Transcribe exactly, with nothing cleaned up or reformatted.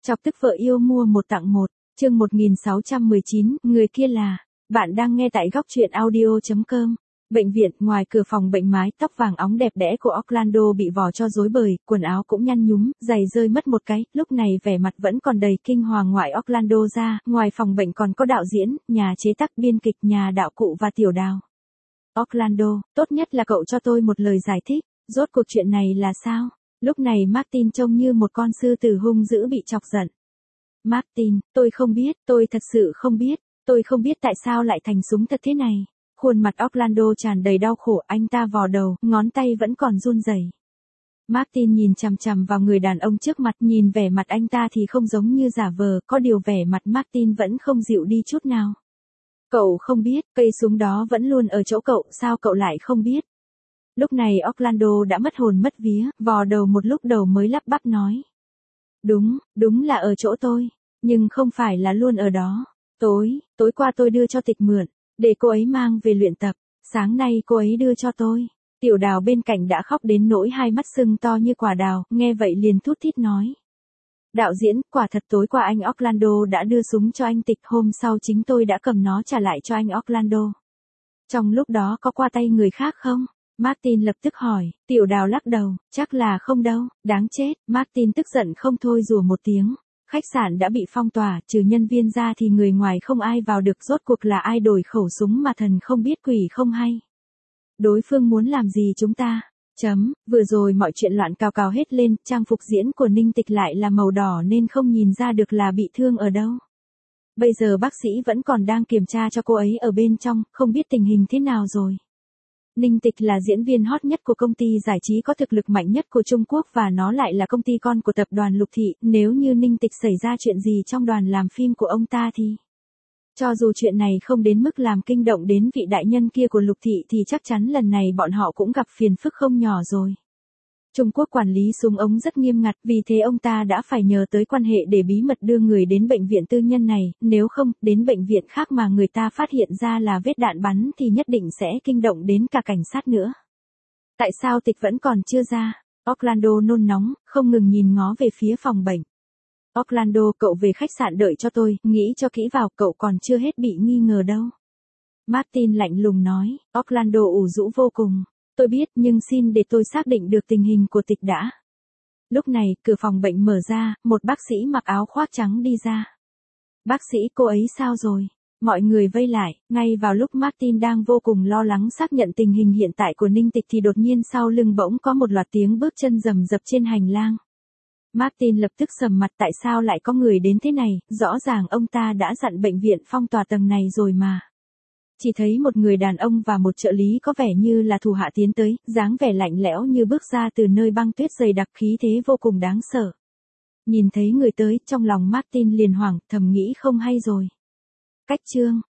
Chọc tức vợ yêu mua một tặng một, chương một nghìn sáu trăm mười chín, người kia là, bạn đang nghe tại góc truyện audio chấm com. Bệnh viện, ngoài cửa phòng bệnh mái tóc vàng óng đẹp đẽ của Orlando bị vò cho rối bời, quần áo cũng nhăn nhúm, giày rơi mất một cái, lúc này vẻ mặt vẫn còn đầy kinh hoàng. Ngoại Orlando ra, ngoài phòng bệnh còn có đạo diễn, nhà chế tác, biên kịch, nhà đạo cụ và tiểu đào. Orlando, tốt nhất là cậu cho tôi một lời giải thích, rốt cuộc chuyện này là sao? Lúc này Martin trông như một con sư tử hung dữ bị chọc giận. Martin, tôi không biết, tôi thật sự không biết, tôi không biết tại sao lại thành súng thật thế này. Khuôn mặt Orlando tràn đầy đau khổ, anh ta vò đầu, ngón tay vẫn còn run rẩy. Martin nhìn chằm chằm vào người đàn ông trước mặt, nhìn vẻ mặt anh ta thì không giống như giả vờ, có điều vẻ mặt Martin vẫn không dịu đi chút nào. Cậu không biết, cây súng đó vẫn luôn ở chỗ cậu, sao cậu lại không biết? Lúc này Orlando đã mất hồn mất vía, vò đầu một lúc đầu mới lắp bắp nói. Đúng, đúng là ở chỗ tôi, nhưng không phải là luôn ở đó. Tối, tối qua tôi đưa cho Tịch mượn, để cô ấy mang về luyện tập, sáng nay cô ấy đưa cho tôi. Tiểu đào bên cạnh đã khóc đến nỗi hai mắt sưng to như quả đào, nghe vậy liền thút thít nói. Đạo diễn, quả thật tối qua anh Orlando đã đưa súng cho anh Tịch, hôm sau chính tôi đã cầm nó trả lại cho anh Orlando. Trong lúc đó có qua tay người khác không? Martin lập tức hỏi, tiểu đào lắc đầu, chắc là không đâu, đáng chết. Martin tức giận không thôi rủa một tiếng. Khách sạn đã bị phong tỏa, trừ nhân viên ra thì người ngoài không ai vào được, rốt cuộc là ai đổi khẩu súng mà thần không biết quỷ không hay. Đối phương muốn làm gì chúng ta? Chấm, vừa rồi mọi chuyện loạn cào cào hết lên, trang phục diễn của Ninh Tịch lại là màu đỏ nên không nhìn ra được là bị thương ở đâu. Bây giờ bác sĩ vẫn còn đang kiểm tra cho cô ấy ở bên trong, không biết tình hình thế nào rồi. Ninh Tịch là diễn viên hot nhất của công ty giải trí có thực lực mạnh nhất của Trung Quốc và nó lại là công ty con của tập đoàn Lục Thị, nếu như Ninh Tịch xảy ra chuyện gì trong đoàn làm phim của ông ta thì... Cho dù chuyện này không đến mức làm kinh động đến vị đại nhân kia của Lục Thị thì chắc chắn lần này bọn họ cũng gặp phiền phức không nhỏ rồi. Trung Quốc quản lý súng ống rất nghiêm ngặt, vì thế ông ta đã phải nhờ tới quan hệ để bí mật đưa người đến bệnh viện tư nhân này, nếu không, đến bệnh viện khác mà người ta phát hiện ra là vết đạn bắn thì nhất định sẽ kinh động đến cả cảnh sát nữa. Tại sao Tịch vẫn còn chưa ra? Orlando nôn nóng, không ngừng nhìn ngó về phía phòng bệnh. Orlando, cậu về khách sạn đợi cho tôi, nghĩ cho kỹ vào, cậu còn chưa hết bị nghi ngờ đâu. Martin lạnh lùng nói, Orlando ủ rũ vô cùng. Tôi biết, nhưng xin để tôi xác định được tình hình của Tịch đã. Lúc này, cửa phòng bệnh mở ra, một bác sĩ mặc áo khoác trắng đi ra. Bác sĩ, cô ấy sao rồi? Mọi người vây lại, ngay vào lúc Martin đang vô cùng lo lắng xác nhận tình hình hiện tại của Ninh Tịch thì đột nhiên sau lưng bỗng có một loạt tiếng bước chân rầm rập trên hành lang. Martin lập tức sầm mặt, tại sao lại có người đến thế này, rõ ràng ông ta đã dặn bệnh viện phong tỏa tầng này rồi mà. Chỉ thấy một người đàn ông và một trợ lý có vẻ như là thủ hạ tiến tới, dáng vẻ lạnh lẽo như bước ra từ nơi băng tuyết dày đặc, khí thế vô cùng đáng sợ. Nhìn thấy người tới, trong lòng Martin liền hoảng, thầm nghĩ không hay rồi. Cách chương,